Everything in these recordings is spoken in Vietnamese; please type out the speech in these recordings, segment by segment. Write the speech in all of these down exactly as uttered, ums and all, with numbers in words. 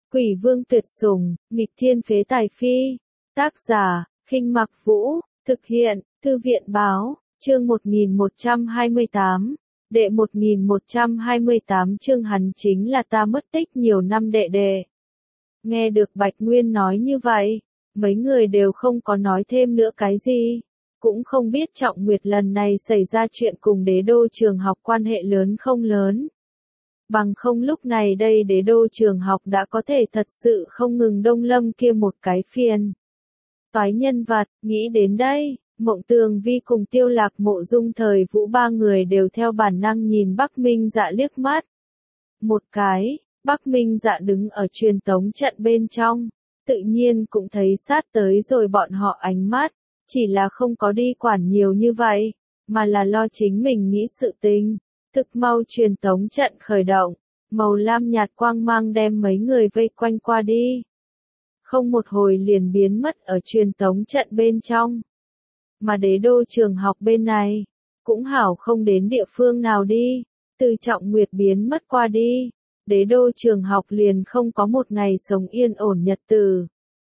Quỷ vương tuyệt sủng, nghịch thiên phế tài phi. Tác giả, Khinh Mặc Vũ, thực hiện, Thư viện báo, chương một nghìn một trăm hai mươi tám. Đệ một nghìn một trăm hai mươi tám chương hắn chính là ta mất tích nhiều năm đệ đệ. Nghe được Bạch Nguyên nói như vậy, mấy người đều không có nói thêm nữa cái gì. Cũng không biết Trọng Nguyệt lần này xảy ra chuyện cùng đế đô trường học quan hệ lớn không lớn. Bằng không lúc này đây đế đô trường học đã có thể thật sự không ngừng Đông Lâm kia một cái phiền. Toái nhân vật, nghĩ đến đây, Mộng Tường Vi cùng Tiêu Lạc Mộ Dung Thời Vũ ba người đều theo bản năng nhìn Bắc Minh Dạ liếc mắt. Một cái, Bắc Minh Dạ đứng ở truyền tống trận bên trong, tự nhiên cũng thấy sát tới rồi bọn họ ánh mắt, chỉ là không có đi quản nhiều như vậy, mà là lo chính mình nghĩ sự tình. Thực mau truyền tống trận khởi động, màu lam nhạt quang mang đem mấy người vây quanh qua đi. Không một hồi liền biến mất ở truyền tống trận bên trong. Mà đế đô trường học bên này, cũng hảo không đến địa phương nào đi, từ Trọng Nguyệt biến mất qua đi, đế đô trường học liền không có một ngày sống yên ổn nhật tử.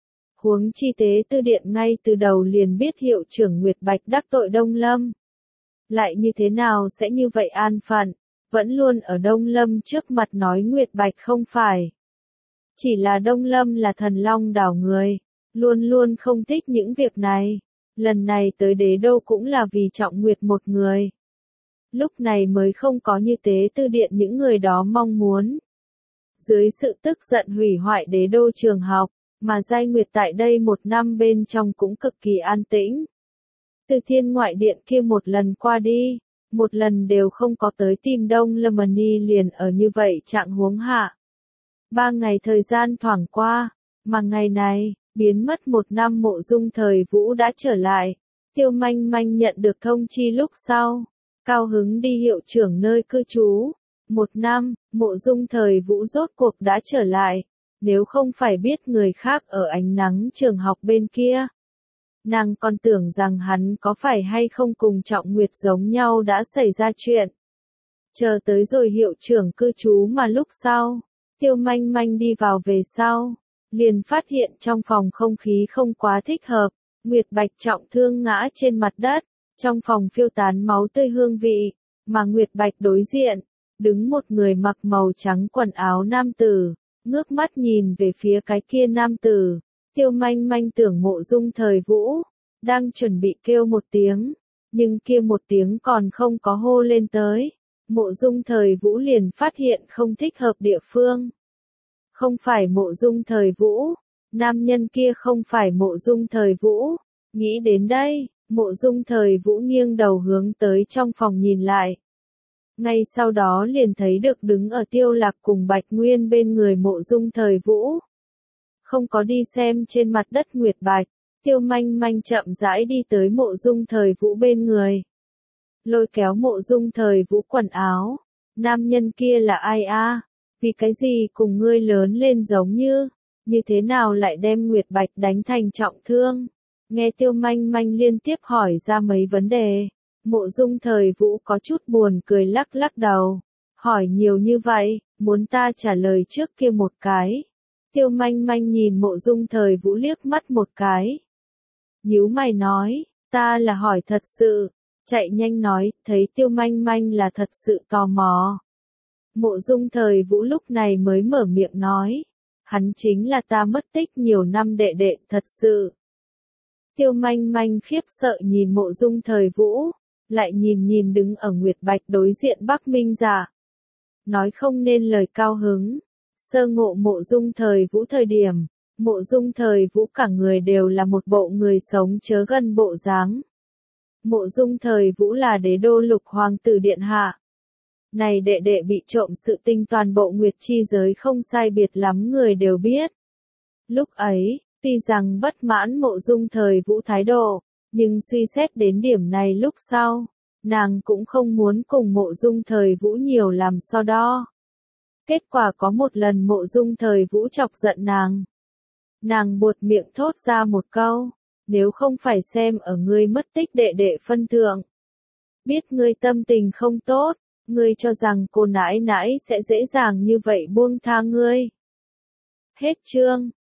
Huống chi tế tư điện ngay từ đầu liền biết hiệu trưởng Nguyệt Bạch đắc tội Đông Lâm. Lại như thế nào sẽ như vậy an phận, vẫn luôn ở Đông Lâm trước mặt nói Nguyệt Bạch không phải. Chỉ là Đông Lâm là thần long đảo người, luôn luôn không thích những việc này, lần này tới đế đô cũng là vì Trọng Nguyệt một người. Lúc này mới không có như tế tư điện những người đó mong muốn. Dưới sự tức giận hủy hoại đế đô trường học, mà Giai Nguyệt tại đây một năm bên trong cũng cực kỳ an tĩnh. Từ thiên ngoại điện kia một lần qua đi, một lần đều không có tới tìm Đông Lâm Ni liền ở như vậy trạng huống hạ. Ba ngày thời gian thoảng qua, mà ngày này, biến mất một năm Mộ Dung Thời Vũ đã trở lại. Tiêu Manh Manh nhận được thông chi lúc sau, cao hứng đi hiệu trưởng nơi cư trú. Một năm, Mộ Dung Thời Vũ rốt cuộc đã trở lại, nếu không phải biết người khác ở ánh nắng trường học bên kia. Nàng còn tưởng rằng hắn có phải hay không cùng Trọng Nguyệt giống nhau đã xảy ra chuyện. Chờ tới rồi hiệu trưởng cư trú mà lúc sau, Tiêu Manh Manh đi vào về sau, liền phát hiện trong phòng không khí không quá thích hợp, Nguyệt Bạch trọng thương ngã trên mặt đất, trong phòng phiêu tán máu tươi hương vị, mà Nguyệt Bạch đối diện, đứng một người mặc màu trắng quần áo nam tử, ngước mắt nhìn về phía cái kia nam tử. Tiêu Manh Manh tưởng Mộ Dung Thời Vũ, đang chuẩn bị kêu một tiếng, nhưng kia một tiếng còn không có hô lên tới, Mộ Dung Thời Vũ liền phát hiện không thích hợp địa phương. Không phải Mộ Dung Thời Vũ, nam nhân kia không phải Mộ Dung Thời Vũ, nghĩ đến đây, Mộ Dung Thời Vũ nghiêng đầu hướng tới trong phòng nhìn lại. Ngay sau đó liền thấy được đứng ở Tiêu Lạc cùng Bạch Nguyên bên người Mộ Dung Thời Vũ. Không có đi xem trên mặt đất Nguyệt Bạch, Tiêu Manh Manh chậm rãi đi tới Mộ Dung Thời Vũ bên người. Lôi kéo Mộ Dung Thời Vũ quần áo, nam nhân kia là ai a? Vì cái gì cùng ngươi lớn lên giống như, như thế nào lại đem Nguyệt Bạch đánh thành trọng thương? Nghe Tiêu Manh Manh liên tiếp hỏi ra mấy vấn đề, Mộ Dung Thời Vũ có chút buồn cười lắc lắc đầu, hỏi nhiều như vậy, muốn ta trả lời trước kia một cái. Tiêu Manh Manh nhìn Mộ Dung Thời Vũ liếc mắt một cái. Nhíu mày nói, ta là hỏi thật sự, chạy nhanh nói, thấy Tiêu Manh Manh là thật sự tò mò. Mộ Dung Thời Vũ lúc này mới mở miệng nói, hắn chính là ta mất tích nhiều năm đệ đệ thật sự. Tiêu Manh Manh khiếp sợ nhìn Mộ Dung Thời Vũ, lại nhìn nhìn đứng ở Nguyệt Bạch đối diện Bắc Minh Dạ. Nói không nên lời cao hứng. Sơ ngộ Mộ Dung Thời Vũ thời điểm, Mộ Dung Thời Vũ cả người đều là một bộ người sống chớ gần bộ dáng. Mộ Dung Thời Vũ là đế đô lục hoàng tử điện hạ. Này đệ đệ bị trộm sự tình toàn bộ Nguyệt chi giới không sai biệt lắm người đều biết. Lúc ấy, tuy rằng bất mãn Mộ Dung Thời Vũ thái độ, nhưng suy xét đến điểm này lúc sau, nàng cũng không muốn cùng Mộ Dung Thời Vũ nhiều làm so đo. Kết quả có một lần Mộ Dung Thời Vũ chọc giận nàng. Nàng buột miệng thốt ra một câu, nếu không phải xem ở ngươi mất tích đệ đệ phân thượng. Biết ngươi tâm tình không tốt, ngươi cho rằng cô nãi nãi sẽ dễ dàng như vậy buông tha ngươi. Hết chương.